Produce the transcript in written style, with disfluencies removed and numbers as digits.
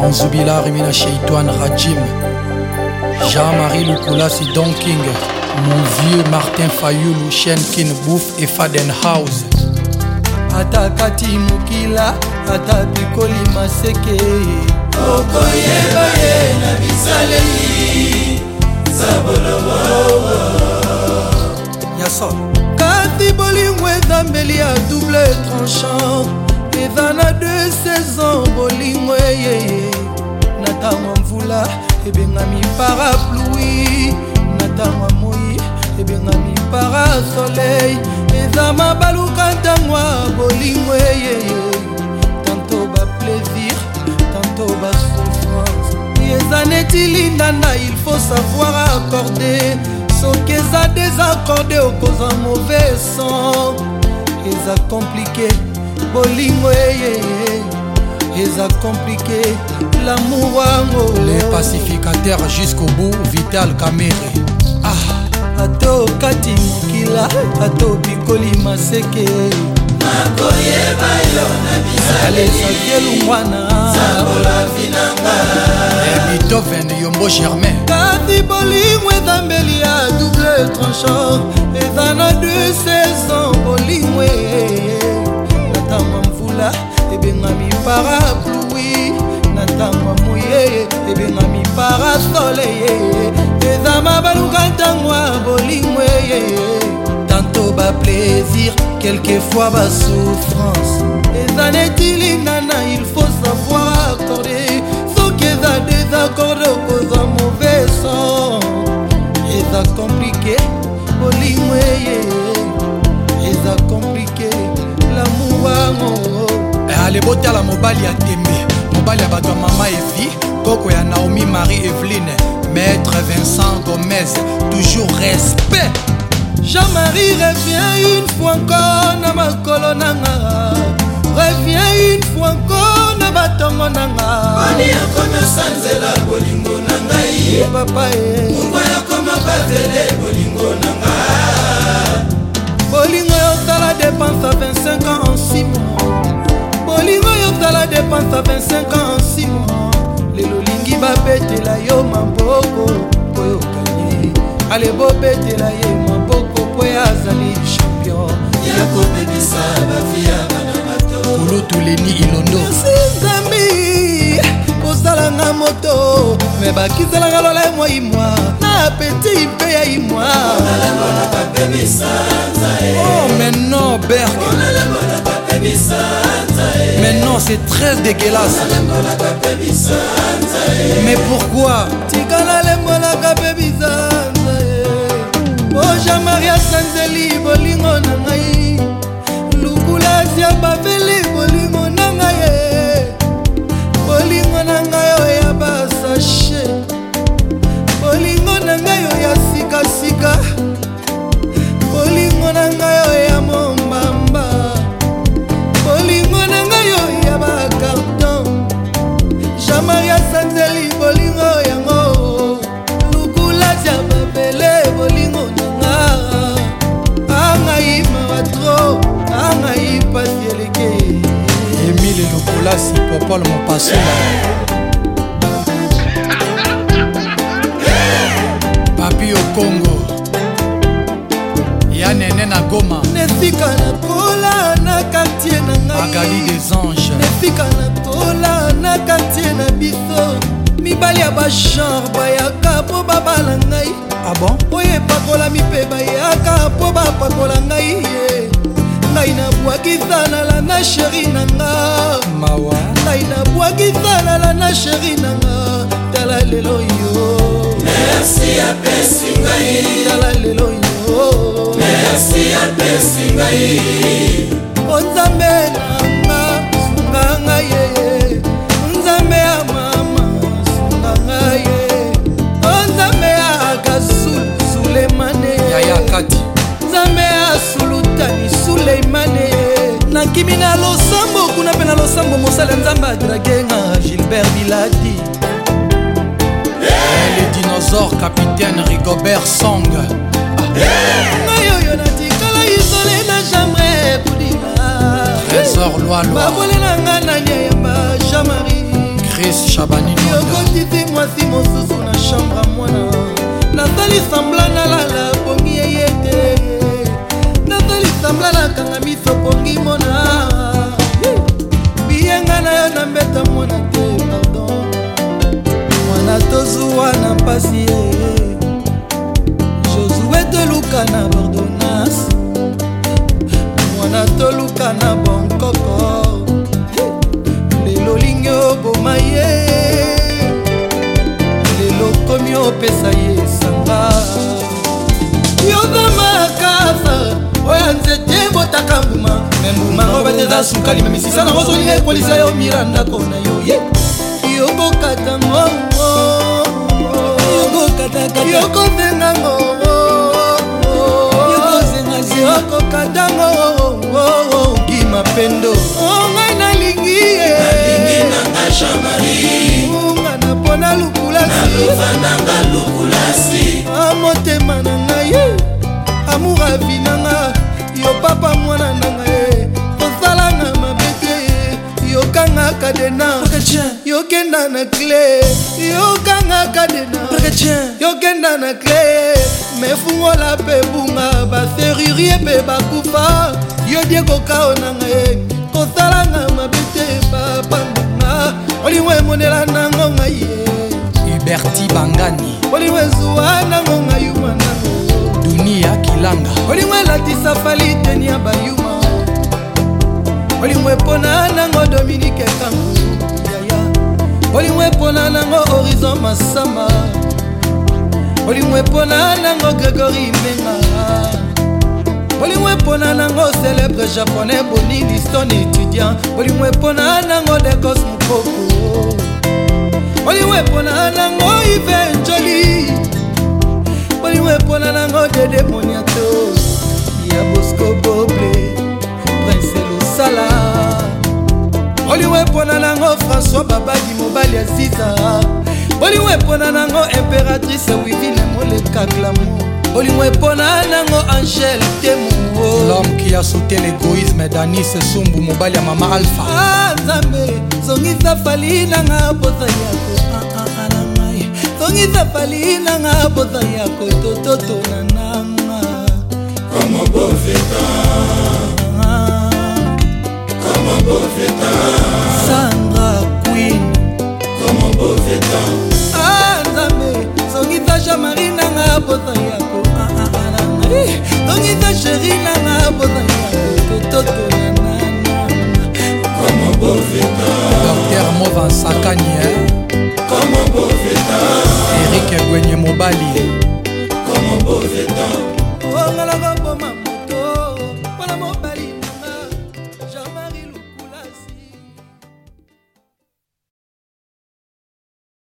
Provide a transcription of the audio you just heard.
Anzubila Rimina Sheitouane Rajim, Jean-Marie Lukulasi Don King, mon vieux Martin Fayoulou, Chen Kin Bouffe et Fadenhouse. Ata kati mukila, ata pikoli maseke okoyeba ye na bisaleli sabolobo Yaso kati bolingo ezambeli ya double tranchant eza na 2 saisons bolingo eyeye na ntango mvula ebengami parapluie na ntango moi ebengami parasoleil eza mabaluka ntangwa bolingo eyeye tanto ba plaisir tanto ba souffrance eza neti lindanda il faut savoir accorder soki eza désaccordé okoza mauvais son eza compliqué bolingo eyeye eza compliqué l'amour wango les pacificateurs jusqu'au bout Vital Kamere. Ato kati mukila, ato pikoli maseke nakoyeba yo na bisale sakelu mwana sabola vinanga Beethoven Yombo Germain kati bolingo ezambeli ya double tranchant eza na 2 saisons bolingo na ntango mvula ebengami parapluie na ntango moye ebengami parasoleil eza mabaluka ntangwa bolingo tanto ba plaisir quelquefois ba souffrance eza neti lingana il faut savoir accorder soki eza désaccordé okoza mauvais son eza compliqué bolingo eza compliqué l'amour wango alebotala mobali ya tembe mobali ya bato ya mama Evi koko ya Naomi Marie Evelyne Maître Vincent Gomez, toujours respect. Jean-Marie revient une fois encore na makolo nanga revient une fois encore na batongo nanga Bani akoma sanzela bolingo nanga ye papa Mungu akoma bavele bolingo nanga bolingo yosala dépense à 25 ans en 6 mois bolingo yosala dépense à 25 ans en 6 mois lelo lingi babetela yo maboko po yokani ale bobetela ye maboko po azali champion ya kobebisa bafia bana bato Kulutuleni Ilondo Nzambi kosalanga moto me bakizelanga lola imwa na apeti mpe ya imwa oh mais non Berg mais non c'est très dégueulasse mais pourquoi tikala lembolaka mpe bizanza o Jean-Marie asanzeli bolingo na ngai lukulasi ya baveli bolingo na ngai bolingo na ngai oyo ya basashe bolingo na ngai oyo ya sikasika bolingo na ngai oyo ya mombamba bolingo na ngai oyo ya bakarton Jean-Marie asanzeli bolingo yango lukulasi ya babele bolingo nanga angai mawa tro angai pasi eleke Emile Lukulasi Popol Mopasula Papi au Congo ya Nene na Goma nesika na kola na quartier na ngai Magali des Anges nesika na kola na quartier na biso mibali ya bachambre bayaka mpo babala ngai ah bon oyo epakolami mpe bayaka mpo bapakola ngai ye ngai nabwakisanala na sheri na nga mawa ngai nabwakisanala na sheri na nga tala lelo yo Merci apesi ngai tala lelo yo Merci apesi ngai o Nzambe nanga sunga ngai ye Nzambe ya mama sunga ngai ye o Nzambe ya Gasul Sulemane Yaya Kati Nzambe ya Sulutani Suleimane nakimi na losambo kuna mpe na losambo mosala Nzambe adragenga Gilbert Biladi le dinosaure capitaine Rigobert Song ngai oyo natikala isole na chambre budina Trésor Loaloa babole na nga na nyemba Jean-Marie Fabrice Chabani yokotiti mwasi mosusu na chambre mwana nasali sambla nalala pongi yeye te nasali sambla nakanga miso pongi mona biyenga na yo na mbeta mwana te pardon mwana tozuwa na mpasi ye Josué toluka na Bordonas mwana toluka na Bonkoko lelo lingi oboma ye lelo komi opesa ye sanga yoza makasa oya nzete botaka mbuma me mbuma ngo bateza sukali me misisa nango zoli ekolisa yo mira ndako na yo yokokata ngo yokozenga ngo yokozengaziyokokata ngo gima pendo ongai nalingi ye unga na pona lukulasi amotema na ngai amour avi nanga yo papa mwana nanga ye kosalanga mabe te yokanga kadena yokenda na cle yokanga kadena yokenda na cle mefungola pe bunga baserurier mpe bakufa yo die kokao nanga ye kosalanga mabe te papanga olingo emonela nango ngai ye Huberti Bangani olingo ezuwa nango ngai yuma nango Dunia Kilanga olingo elatisa fali teni ya bayuma olingo epona nango Dominique Kangu yaya olingo epona nango Horizon Masama olingo epona nango Grégory Menga olingo epona nango célèbre japonais Boni Liston étudiant olingo epona nango Dekos Mukoko olingo epona nango Yves Njoli olingo epona nango Dede Moniato ya Bosco Boble Prince Losala olingo epona nango François Babadi mobali ya Ziza olingo epona nango impératrice Wivine Moleka Glamour olingo epona nango Angèle Temu l'homme qui a sauté l'égoïsme Danis Sumbu mobali ya Mama Alpha Nzambe zongisa fali nanga posa yako zongisa fali nanga posa yako tototo na nanga Como bofeta Sandra Queen Como bofeta Nzambe zongisa Jean-Marie nanga posa yako zongisa Chéri nanga posa yako tototo na nanga Como bofeta Docteur Mova Sakani Como bofeta Eric Gwenye Mobali